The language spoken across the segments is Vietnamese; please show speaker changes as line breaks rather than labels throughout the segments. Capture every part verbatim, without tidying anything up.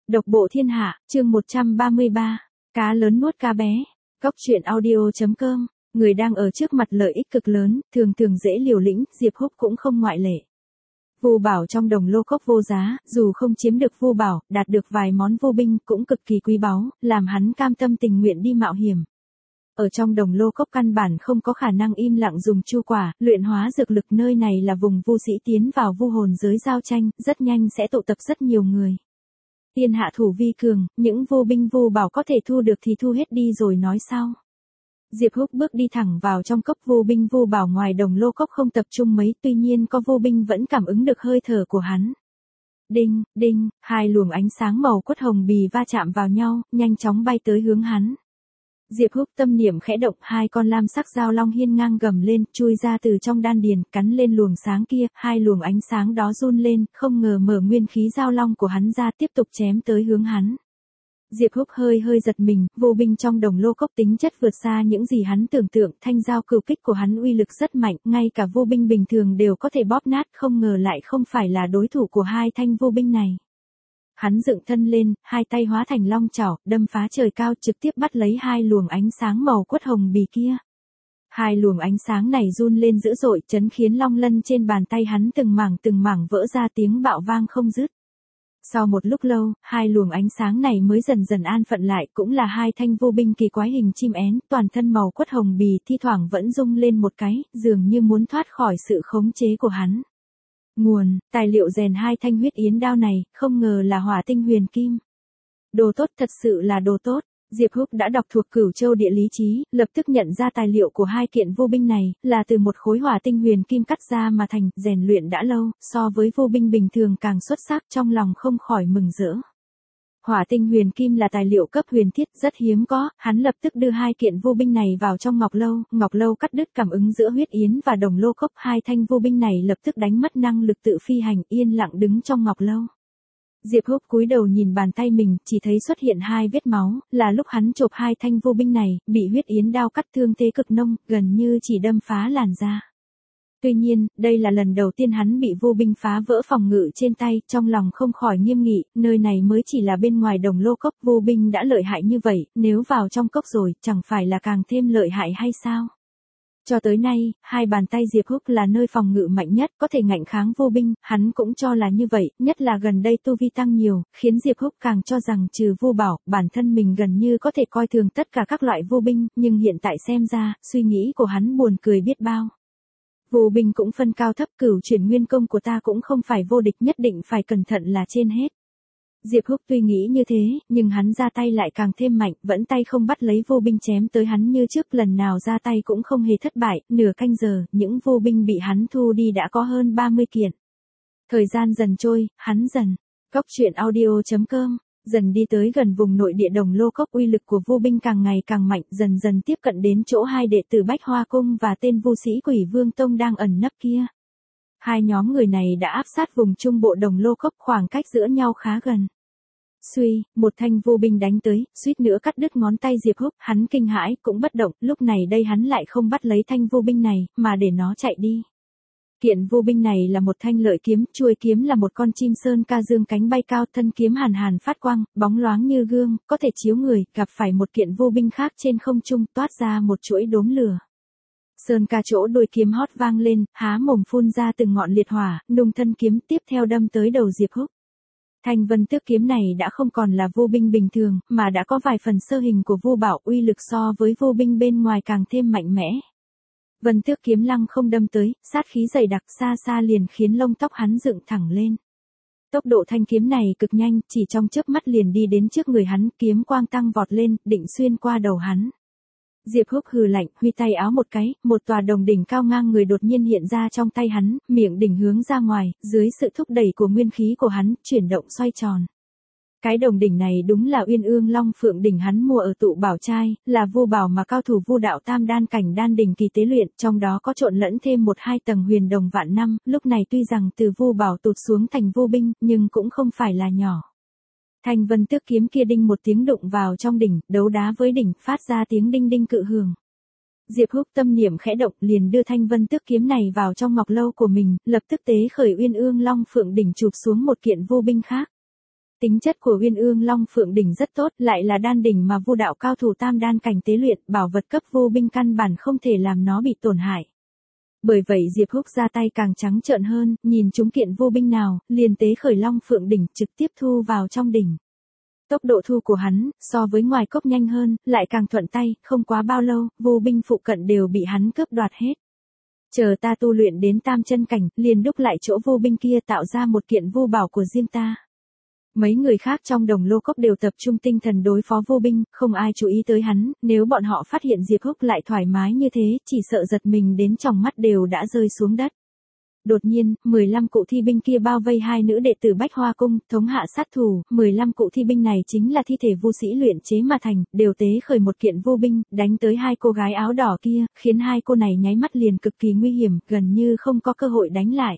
Độc bộ thiên hạ, chương một trăm ba mươi ba, cá lớn nuốt cá bé. Cốc truyện audio chấm com, người đang ở trước mặt lợi ích cực lớn, thường thường dễ liều lĩnh, Diệp Húc cũng không ngoại lệ. Vu bảo trong đồng lô cốc vô giá, dù không chiếm được vu bảo, đạt được vài món vô binh cũng cực kỳ quý báu, làm hắn cam tâm tình nguyện đi mạo hiểm. Ở trong đồng lô cốc căn bản không có khả năng im lặng dùng chu quả, luyện hóa dược lực, nơi này là vùng vu sĩ tiến vào vu hồn giới giao tranh, rất nhanh sẽ tụ tập rất nhiều người. Tiên hạ thủ vi cường, những vô binh vu bảo có thể thu được thì thu hết đi rồi nói sau. Diệp Húc bước đi thẳng vào trong cốc, vô binh vu bảo ngoài đồng lô cốc không tập trung mấy, tuy nhiên có vô binh vẫn cảm ứng được hơi thở của hắn. Đinh, đinh, hai luồng ánh sáng màu quất hồng bì va chạm vào nhau, nhanh chóng bay tới hướng hắn. Diệp Húc tâm niệm khẽ động, hai con lam sắc dao long hiên ngang gầm lên, chui ra từ trong đan điền, cắn lên luồng sáng kia, hai luồng ánh sáng đó run lên, không ngờ mở nguyên khí dao long của hắn ra, tiếp tục chém tới hướng hắn. Diệp Húc hơi hơi giật mình, vô binh trong đồng lô cốc tính chất vượt xa những gì hắn tưởng tượng, thanh dao cửu kích của hắn uy lực rất mạnh, ngay cả vô binh bình thường đều có thể bóp nát, không ngờ lại không phải là đối thủ của hai thanh vô binh này. Hắn dựng thân lên, hai tay hóa thành long chảo, đâm phá trời cao, trực tiếp bắt lấy hai luồng ánh sáng màu quất hồng bì kia. Hai luồng ánh sáng này run lên dữ dội, chấn khiến long lân trên bàn tay hắn từng mảng từng mảng vỡ ra, tiếng bạo vang không dứt. Sau một lúc lâu, hai luồng ánh sáng này mới dần dần an phận lại, cũng là hai thanh vô binh kỳ quái hình chim én, toàn thân màu quất hồng bì, thi thoảng vẫn rung lên một cái, dường như muốn thoát khỏi sự khống chế của hắn. Nguồn, tài liệu rèn hai thanh huyết yến đao này, không ngờ là hỏa tinh huyền kim. Đồ tốt, thật sự là đồ tốt. Diệp Húc đã đọc thuộc Cửu Châu địa lý chí, lập tức nhận ra tài liệu của hai kiện vô binh này, là từ một khối hỏa tinh huyền kim cắt ra mà thành, rèn luyện đã lâu, so với vô binh bình thường càng xuất sắc, trong lòng không khỏi mừng rỡ. Hỏa tinh huyền kim là tài liệu cấp huyền thiết, rất hiếm có, hắn lập tức đưa hai kiện vô binh này vào trong ngọc lâu, ngọc lâu cắt đứt cảm ứng giữa huyết yến và đồng lô cốc, hai thanh vô binh này lập tức đánh mất năng lực tự phi hành, yên lặng đứng trong ngọc lâu. Diệp Húc cúi đầu nhìn bàn tay mình, chỉ thấy xuất hiện hai vết máu, là lúc hắn chộp hai thanh vô binh này, bị huyết yến đao cắt thương thế cực nông, gần như chỉ đâm phá làn da. Tuy nhiên, đây là lần đầu tiên hắn bị vô binh phá vỡ phòng ngự trên tay, trong lòng không khỏi nghiêm nghị, nơi này mới chỉ là bên ngoài đồng lô cốc, vô binh đã lợi hại như vậy, nếu vào trong cốc rồi, chẳng phải là càng thêm lợi hại hay sao? Cho tới nay, hai bàn tay Diệp Húc là nơi phòng ngự mạnh nhất, có thể ngạnh kháng vô binh, hắn cũng cho là như vậy, nhất là gần đây tu vi tăng nhiều, khiến Diệp Húc càng cho rằng trừ vô bảo, bản thân mình gần như có thể coi thường tất cả các loại vô binh, nhưng hiện tại xem ra, suy nghĩ của hắn buồn cười biết bao. Vô binh cũng phân cao thấp, cửu chuyển nguyên công của ta cũng không phải vô địch, nhất định phải cẩn thận là trên hết. Diệp Húc tuy nghĩ như thế, nhưng hắn ra tay lại càng thêm mạnh, vẫn tay không bắt lấy vô binh chém tới hắn như trước, lần nào ra tay cũng không hề thất bại, nửa canh giờ, những vô binh bị hắn thu đi đã có hơn ba mươi kiện. Thời gian dần trôi, hắn dần, cốc truyện audio chấm com, dần đi tới gần vùng nội địa đồng lô cốc, uy lực của vô binh càng ngày càng mạnh, dần dần tiếp cận đến chỗ hai đệ tử Bách Hoa Cung và tên vô sĩ Quỷ Vương Tông đang ẩn nấp kia. Hai nhóm người này đã áp sát vùng trung bộ đồng lô cốc, khoảng cách giữa nhau khá gần. Suy, một thanh vô binh đánh tới, suýt nữa cắt đứt ngón tay Diệp Húc, hắn kinh hãi, cũng bất động, lúc này đây hắn lại không bắt lấy thanh vô binh này, mà để nó chạy đi. Kiện vô binh này là một thanh lợi kiếm, chuôi kiếm là một con chim sơn ca dương cánh bay cao, thân kiếm hàn hàn phát quang, bóng loáng như gương, có thể chiếu người, gặp phải một kiện vô binh khác trên không trung, toát ra một chuỗi đốm lửa. Sơn ca chỗ đôi kiếm hót vang lên, há mồm phun ra từng ngọn liệt hỏa, nung thân kiếm tiếp theo đâm tới đầu Diệp Húc. Thanh vân tước kiếm này đã không còn là vô binh bình thường, mà đã có vài phần sơ hình của vô bảo, uy lực so với vô binh bên ngoài càng thêm mạnh mẽ. Vân tước kiếm lăng không đâm tới, sát khí dày đặc, xa xa liền khiến lông tóc hắn dựng thẳng lên. Tốc độ thanh kiếm này cực nhanh, chỉ trong chớp mắt liền đi đến trước người hắn, kiếm quang tăng vọt lên, định xuyên qua đầu hắn. Diệp Húc hừ lạnh, huy tay áo một cái, một tòa đồng đỉnh cao ngang người đột nhiên hiện ra trong tay hắn, miệng đỉnh hướng ra ngoài, dưới sự thúc đẩy của nguyên khí của hắn, chuyển động xoay tròn. Cái đồng đỉnh này đúng là Uyên Ương Long Phượng đỉnh hắn mua ở tụ bảo trai, là vô bảo mà cao thủ vu đạo tam đan cảnh đan đỉnh kỳ tế luyện, trong đó có trộn lẫn thêm một hai tầng huyền đồng vạn năm, lúc này tuy rằng từ vô bảo tụt xuống thành vô binh, nhưng cũng không phải là nhỏ. Thanh vân tước kiếm kia đinh một tiếng đụng vào trong đỉnh, đấu đá với đỉnh, phát ra tiếng đinh đinh cự hưởng. Diệp Húc tâm niệm khẽ động, liền đưa thanh vân tước kiếm này vào trong ngọc lâu của mình, lập tức tế khởi Uyên Ương Long Phượng đỉnh chụp xuống một kiện vô binh khác. Tính chất của Uyên Ương Long Phượng đỉnh rất tốt, lại là đan đỉnh mà Vu đạo cao thủ tam đan cảnh tế luyện, bảo vật cấp vô binh căn bản không thể làm nó bị tổn hại. Bởi vậy Diệp Húc ra tay càng trắng trợn hơn, nhìn chúng kiện vô binh nào, liền tế khởi Long Phượng đỉnh trực tiếp thu vào trong đỉnh. Tốc độ thu của hắn, so với ngoài cốc nhanh hơn, lại càng thuận tay, không quá bao lâu, vô binh phụ cận đều bị hắn cướp đoạt hết. Chờ ta tu luyện đến tam chân cảnh, liền đúc lại chỗ vô binh kia tạo ra một kiện vô bảo của riêng ta. Mấy người khác trong đồng lô cốc đều tập trung tinh thần đối phó vô binh, không ai chú ý tới hắn, nếu bọn họ phát hiện Diệp Húc lại thoải mái như thế, chỉ sợ giật mình đến tròng mắt đều đã rơi xuống đất. Đột nhiên, mười lăm cụ thi binh kia bao vây hai nữ đệ tử Bách Hoa Cung, thống hạ sát thủ, mười lăm cụ thi binh này chính là thi thể vu sĩ luyện chế mà thành, đều tế khởi một kiện vô binh, đánh tới hai cô gái áo đỏ kia, khiến hai cô này nháy mắt liền cực kỳ nguy hiểm, gần như không có cơ hội đánh lại.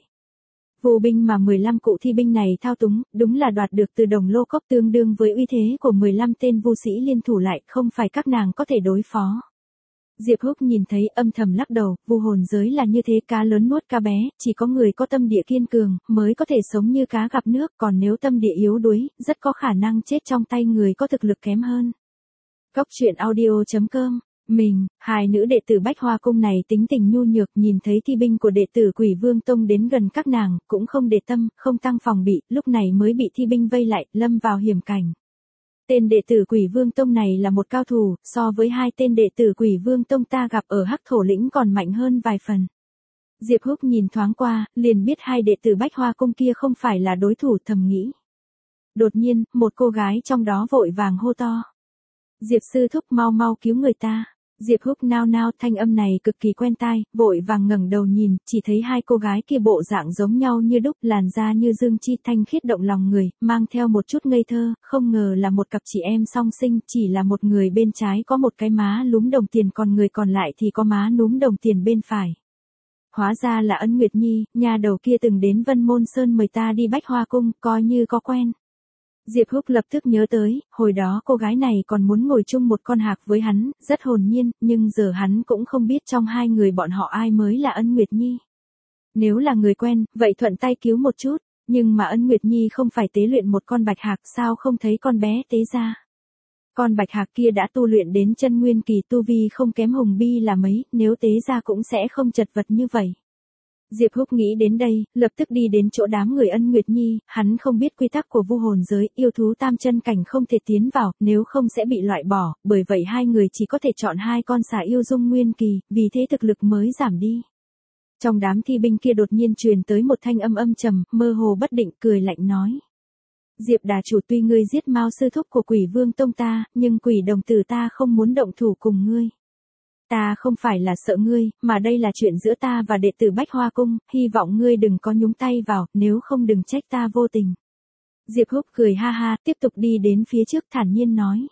Vô binh mà mười lăm cụ thi binh này thao túng, đúng là đoạt được từ đồng lô cốc tương đương với uy thế của mười lăm tên vu sĩ liên thủ lại, không phải các nàng có thể đối phó. Diệp Húc nhìn thấy âm thầm lắc đầu, vu hồn giới là như thế, cá lớn nuốt cá bé, chỉ có người có tâm địa kiên cường, mới có thể sống như cá gặp nước, còn nếu tâm địa yếu đuối, rất có khả năng chết trong tay người có thực lực kém hơn. Cốc truyện audio chấm com. Mình, hai nữ đệ tử Bách Hoa Cung này tính tình nhu nhược, nhìn thấy thi binh của đệ tử Quỷ Vương Tông đến gần các nàng, cũng không để tâm, không tăng phòng bị, lúc này mới bị thi binh vây lại, lâm vào hiểm cảnh. Tên đệ tử Quỷ Vương Tông này là một cao thủ, so với hai tên đệ tử Quỷ Vương Tông ta gặp ở Hắc Thổ Lĩnh còn mạnh hơn vài phần. Diệp Húc nhìn thoáng qua, liền biết hai đệ tử Bách Hoa Cung kia không phải là đối thủ, thầm nghĩ. Đột nhiên, một cô gái trong đó vội vàng hô to. Diệp sư thúc, mau mau cứu người ta. Diệp Húc nao nao, thanh âm này cực kỳ quen tai, vội vàng ngẩng đầu nhìn, chỉ thấy hai cô gái kia bộ dạng giống nhau như đúc, làn da như dương chi, thanh khiết động lòng người, mang theo một chút ngây thơ, không ngờ là một cặp chị em song sinh, chỉ là một người bên trái có một cái má lúm đồng tiền, còn người còn lại thì có má núm đồng tiền bên phải. Hóa ra là Ân Nguyệt Nhi, nhà đầu kia từng đến Vân Môn Sơn mời ta đi Bách Hoa Cung, coi như có quen. Diệp Húc lập tức nhớ tới, hồi đó cô gái này còn muốn ngồi chung một con hạc với hắn, rất hồn nhiên, nhưng giờ hắn cũng không biết trong hai người bọn họ ai mới là Ân Nguyệt Nhi. Nếu là người quen, vậy thuận tay cứu một chút, nhưng mà Ân Nguyệt Nhi không phải tế luyện một con bạch hạc, sao không thấy con bé tế ra. Con bạch hạc kia đã tu luyện đến chân nguyên kỳ, tu vi không kém Hùng Bi là mấy, nếu tế ra cũng sẽ không chật vật như vậy. Diệp Húc nghĩ đến đây, lập tức đi đến chỗ đám người Ân Nguyệt Nhi, hắn không biết quy tắc của vu hồn giới, yêu thú tam chân cảnh không thể tiến vào, nếu không sẽ bị loại bỏ, bởi vậy hai người chỉ có thể chọn hai con xà yêu dung nguyên kỳ, vì thế thực lực mới giảm đi. Trong đám thi binh kia đột nhiên truyền tới một thanh âm âm trầm, mơ hồ bất định, cười lạnh nói. Diệp đà chủ, tuy ngươi giết Mao sư thúc của Quỷ Vương Tông ta, nhưng Quỷ đồng tử ta không muốn động thủ cùng ngươi. Ta không phải là sợ ngươi, mà đây là chuyện giữa ta và đệ tử Bách Hoa Cung, hy vọng ngươi đừng có nhúng tay vào, nếu không đừng trách ta vô tình. Diệp Húc cười ha ha, tiếp tục đi đến phía trước, thản nhiên nói.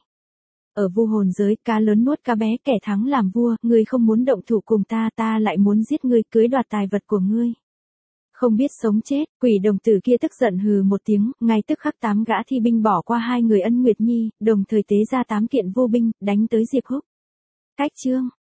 Ở vu hồn giới, cá lớn nuốt cá bé, kẻ thắng làm vua, ngươi không muốn động thủ cùng ta, ta lại muốn giết ngươi, cưới đoạt tài vật của ngươi. Không biết sống chết, Quỷ đồng tử kia tức giận hừ một tiếng, ngay tức khắc tám gã thi binh bỏ qua hai người Ân Nguyệt Nhi, đồng thời tế ra tám kiện vô binh, đánh tới Diệp Húc. Cách chương